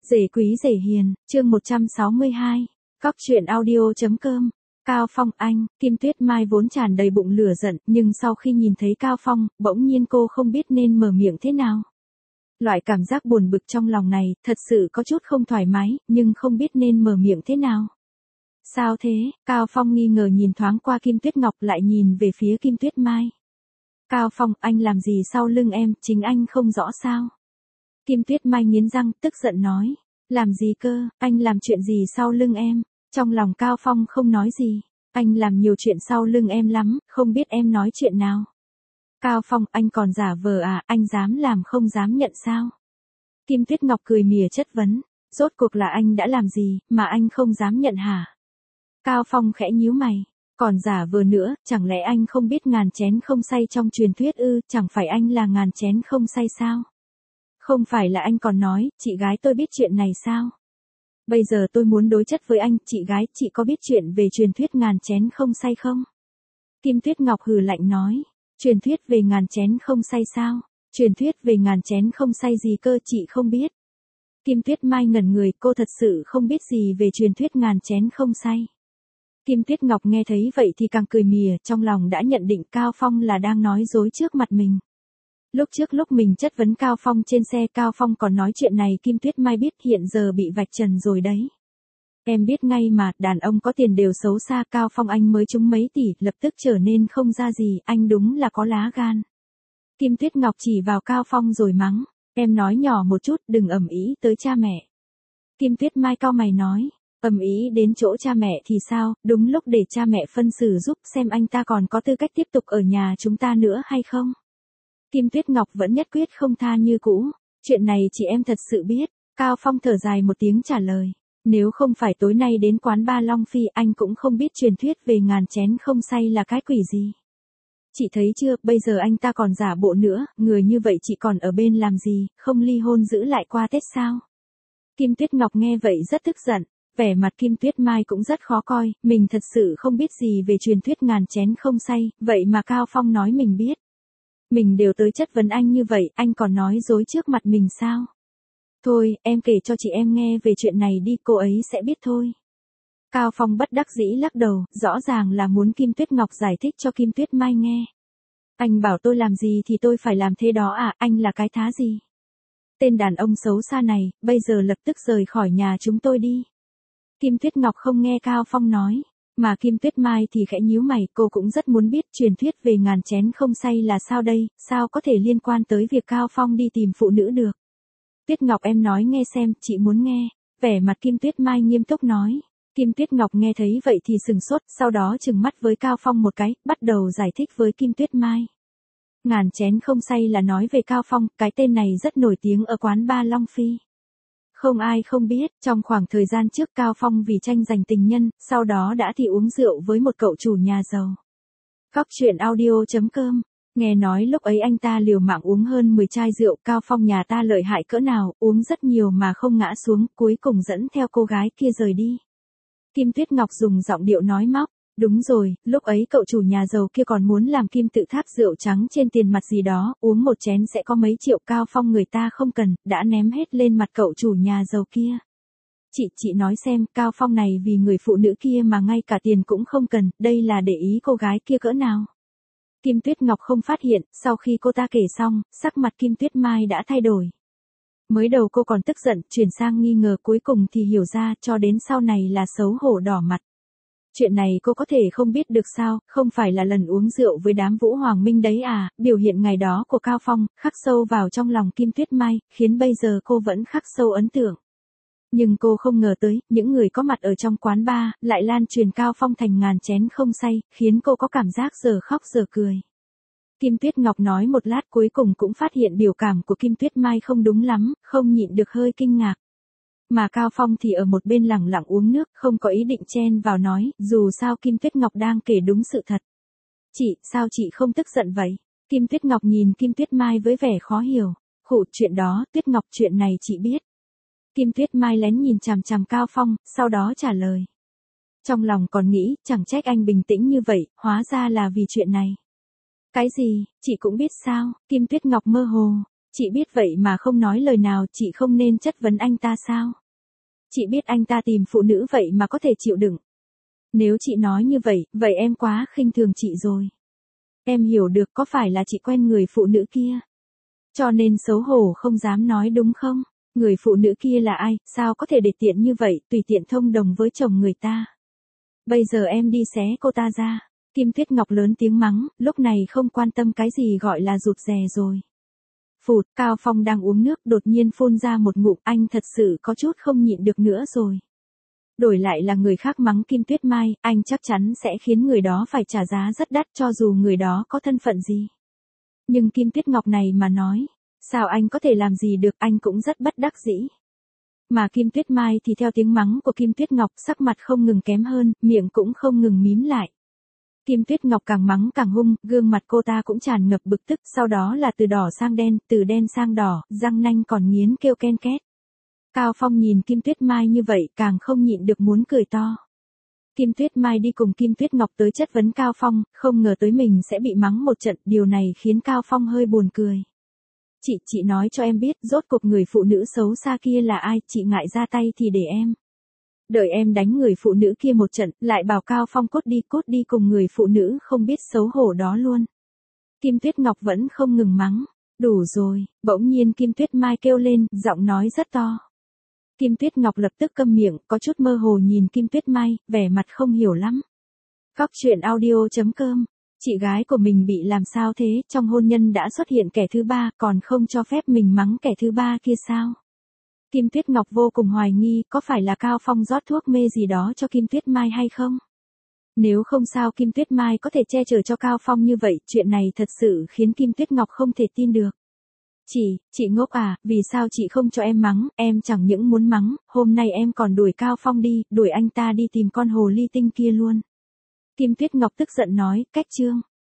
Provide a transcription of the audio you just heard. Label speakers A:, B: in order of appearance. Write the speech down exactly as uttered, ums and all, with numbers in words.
A: Rể quý rể hiền, chương một trăm sáu mươi hai, Cóc truyện audio.com. Cao Phong anh, Kim Tuyết Mai vốn tràn đầy bụng lửa giận, nhưng sau khi nhìn thấy Cao Phong, bỗng nhiên cô không biết nên mở miệng thế nào. Loại cảm giác buồn bực trong lòng này, thật sự có chút không thoải mái, nhưng không biết nên mở miệng thế nào. Sao thế? Cao Phong nghi ngờ nhìn thoáng qua Kim Tuyết Ngọc lại nhìn về phía Kim Tuyết Mai. Cao Phong, anh làm gì sau lưng em, chính anh không rõ sao? Kim Tuyết Mai nghiến răng, tức giận nói. Làm gì cơ, anh làm chuyện gì sau lưng em? Trong lòng Cao Phong không nói gì. Anh làm nhiều chuyện sau lưng em lắm, không biết em nói chuyện nào. Cao Phong, anh còn giả vờ à, anh dám làm không dám nhận sao? Kim Tuyết Ngọc cười mỉa chất vấn. Rốt cuộc là anh đã làm gì, mà anh không dám nhận hả? Cao Phong khẽ nhíu mày. Còn giả vờ nữa, chẳng lẽ anh không biết ngàn chén không say trong truyền thuyết ư, chẳng phải anh là ngàn chén không say sao? Không phải là anh còn nói, chị gái tôi biết chuyện này sao? Bây giờ tôi muốn đối chất với anh, chị gái, chị có biết chuyện về truyền thuyết ngàn chén không say không? Kim Tuyết Ngọc hừ lạnh nói, truyền thuyết về ngàn chén không say sao? Truyền thuyết về ngàn chén không say gì cơ, chị không biết. Kim Tuyết Mai ngẩn người, cô thật sự không biết gì về truyền thuyết ngàn chén không say. Kim Tuyết Ngọc nghe thấy vậy thì càng cười mỉa, trong lòng đã nhận định Cao Phong là đang nói dối trước mặt mình. Lúc trước lúc mình chất vấn Cao Phong trên xe, Cao Phong còn nói chuyện này Kim Tuyết Mai biết, hiện giờ bị vạch trần rồi đấy. Em biết ngay mà, đàn ông có tiền đều xấu xa, Cao Phong anh mới trúng mấy tỷ, lập tức trở nên không ra gì, anh đúng là có lá gan. Kim Tuyết Ngọc chỉ vào Cao Phong rồi mắng, em nói nhỏ một chút, đừng ầm ĩ tới cha mẹ. Kim Tuyết Mai cau mày nói, ầm ĩ đến chỗ cha mẹ thì sao, đúng lúc để cha mẹ phân xử giúp xem anh ta còn có tư cách tiếp tục ở nhà chúng ta nữa hay không. Kim Tuyết Ngọc vẫn nhất quyết không tha như cũ, chuyện này chị em thật sự biết. Cao Phong thở dài một tiếng trả lời, nếu không phải tối nay đến quán ba Long Phi anh cũng không biết truyền thuyết về ngàn chén không say là cái quỷ gì. Chị thấy chưa, bây giờ anh ta còn giả bộ nữa, người như vậy chị còn ở bên làm gì, không ly hôn giữ lại qua Tết sao? Kim Tuyết Ngọc nghe vậy rất tức giận, vẻ mặt Kim Tuyết Mai cũng rất khó coi, mình thật sự không biết gì về truyền thuyết ngàn chén không say, vậy mà Cao Phong nói mình biết. Mình đều tới chất vấn anh như vậy, anh còn nói dối trước mặt mình sao? Thôi, em kể cho chị em nghe về chuyện này đi, cô ấy sẽ biết thôi. Cao Phong bất đắc dĩ lắc đầu, rõ ràng là muốn Kim Tuyết Ngọc giải thích cho Kim Tuyết Mai nghe. Anh bảo tôi làm gì thì tôi phải làm thế đó à, anh là cái thá gì? Tên đàn ông xấu xa này, bây giờ lập tức rời khỏi nhà chúng tôi đi. Kim Tuyết Ngọc không nghe Cao Phong nói. Mà Kim Tuyết Mai thì khẽ nhíu mày, cô cũng rất muốn biết truyền thuyết về ngàn chén không say là sao đây, sao có thể liên quan tới việc Cao Phong đi tìm phụ nữ được. Tuyết Ngọc em nói nghe xem, chị muốn nghe. Vẻ mặt Kim Tuyết Mai nghiêm túc nói. Kim Tuyết Ngọc nghe thấy vậy thì sừng sốt, sau đó trừng mắt với Cao Phong một cái, bắt đầu giải thích với Kim Tuyết Mai. Ngàn chén không say là nói về Cao Phong, cái tên này rất nổi tiếng ở quán ba Long Phi. Không ai không biết, trong khoảng thời gian trước Cao Phong vì tranh giành tình nhân, sau đó đã thì uống rượu với một cậu chủ nhà giàu. Cóc truyện audio.com. Nghe nói lúc ấy anh ta liều mạng uống hơn mười chai rượu, Cao Phong nhà ta lợi hại cỡ nào, uống rất nhiều mà không ngã xuống, cuối cùng dẫn theo cô gái kia rời đi. Kim Tuyết Ngọc dùng giọng điệu nói móc. Đúng rồi, lúc ấy cậu chủ nhà giàu kia còn muốn làm kim tự tháp rượu trắng trên tiền mặt gì đó, uống một chén sẽ có mấy triệu, Cao Phong người ta không cần, đã ném hết lên mặt cậu chủ nhà giàu kia. Chị, chị nói xem, Cao Phong này vì người phụ nữ kia mà ngay cả tiền cũng không cần, đây là để ý cô gái kia cỡ nào. Kim Tuyết Ngọc không phát hiện, sau khi cô ta kể xong, sắc mặt Kim Tuyết Mai đã thay đổi. Mới đầu cô còn tức giận, chuyển sang nghi ngờ, cuối cùng thì hiểu ra, cho đến sau này là xấu hổ đỏ mặt. Chuyện này cô có thể không biết được sao, không phải là lần uống rượu với đám Vũ Hoàng Minh đấy à, biểu hiện ngày đó của Cao Phong, khắc sâu vào trong lòng Kim Tuyết Mai, khiến bây giờ cô vẫn khắc sâu ấn tượng. Nhưng cô không ngờ tới, những người có mặt ở trong quán bar, lại lan truyền Cao Phong thành ngàn chén không say, khiến cô có cảm giác giờ khóc giờ cười. Kim Tuyết Ngọc nói một lát cuối cùng cũng phát hiện biểu cảm của Kim Tuyết Mai không đúng lắm, không nhịn được hơi kinh ngạc. Mà Cao Phong thì ở một bên lẳng lặng uống nước, không có ý định chen vào nói, dù sao Kim Tuyết Ngọc đang kể đúng sự thật. Chị, sao chị không tức giận vậy? Kim Tuyết Ngọc nhìn Kim Tuyết Mai với vẻ khó hiểu. Khụ, chuyện đó, Tuyết Ngọc, chuyện này chị biết. Kim Tuyết Mai lén nhìn chằm chằm Cao Phong, sau đó trả lời. Trong lòng còn nghĩ, chẳng trách anh bình tĩnh như vậy, hóa ra là vì chuyện này. Cái gì, chị cũng biết sao? Kim Tuyết Ngọc mơ hồ. Chị biết vậy mà không nói lời nào, chị không nên chất vấn anh ta sao? Chị biết anh ta tìm phụ nữ vậy mà có thể chịu đựng. Nếu chị nói như vậy, vậy em quá khinh thường chị rồi. Em hiểu được có phải là chị quen người phụ nữ kia, cho nên xấu hổ không dám nói đúng không? Người phụ nữ kia là ai, sao có thể để tiện như vậy, tùy tiện thông đồng với chồng người ta. Bây giờ em đi xé cô ta ra. Kim Tuyết Ngọc lớn tiếng mắng, lúc này không quan tâm cái gì gọi là rụt rè rồi. Phụt, Cao Phong đang uống nước đột nhiên phun ra một ngụm, anh thật sự có chút không nhịn được nữa rồi. Đổi lại là người khác mắng Kim Tuyết Mai, anh chắc chắn sẽ khiến người đó phải trả giá rất đắt cho dù người đó có thân phận gì. Nhưng Kim Tuyết Ngọc này mà nói, sao anh có thể làm gì được, anh cũng rất bất đắc dĩ. Mà Kim Tuyết Mai thì theo tiếng mắng của Kim Tuyết Ngọc sắc mặt không ngừng kém hơn, miệng cũng không ngừng mím lại. Kim Tuyết Ngọc càng mắng càng hung, gương mặt cô ta cũng tràn ngập bực tức, sau đó là từ đỏ sang đen, từ đen sang đỏ, răng nanh còn nghiến kêu ken két. Cao Phong nhìn Kim Tuyết Mai như vậy càng không nhịn được muốn cười to. Kim Tuyết Mai đi cùng Kim Tuyết Ngọc tới chất vấn Cao Phong, không ngờ tới mình sẽ bị mắng một trận, điều này khiến Cao Phong hơi buồn cười. Chị, chị nói cho em biết, rốt cuộc người phụ nữ xấu xa kia là ai, chị ngại ra tay thì để em. Đợi em đánh người phụ nữ kia một trận, lại bảo Cao Phong cút đi cút đi cùng người phụ nữ không biết xấu hổ đó luôn. Kim Tuyết Ngọc vẫn không ngừng mắng. Đủ rồi, bỗng nhiên Kim Tuyết Mai kêu lên, giọng nói rất to. Kim Tuyết Ngọc lập tức câm miệng, có chút mơ hồ nhìn Kim Tuyết Mai, vẻ mặt không hiểu lắm. Cóc truyện audio chấm com. Chị gái của mình bị làm sao thế, trong hôn nhân đã xuất hiện kẻ thứ ba, còn không cho phép mình mắng kẻ thứ ba kia sao? Kim Tuyết Ngọc vô cùng hoài nghi, có phải là Cao Phong rót thuốc mê gì đó cho Kim Tuyết Mai hay không? Nếu không sao Kim Tuyết Mai có thể che chở cho Cao Phong như vậy, chuyện này thật sự khiến Kim Tuyết Ngọc không thể tin được. Chị, chị ngốc à, vì sao chị không cho em mắng, em chẳng những muốn mắng, hôm nay em còn đuổi Cao Phong đi, đuổi anh ta đi tìm con hồ ly tinh kia luôn. Kim Tuyết Ngọc tức giận nói, cách chương.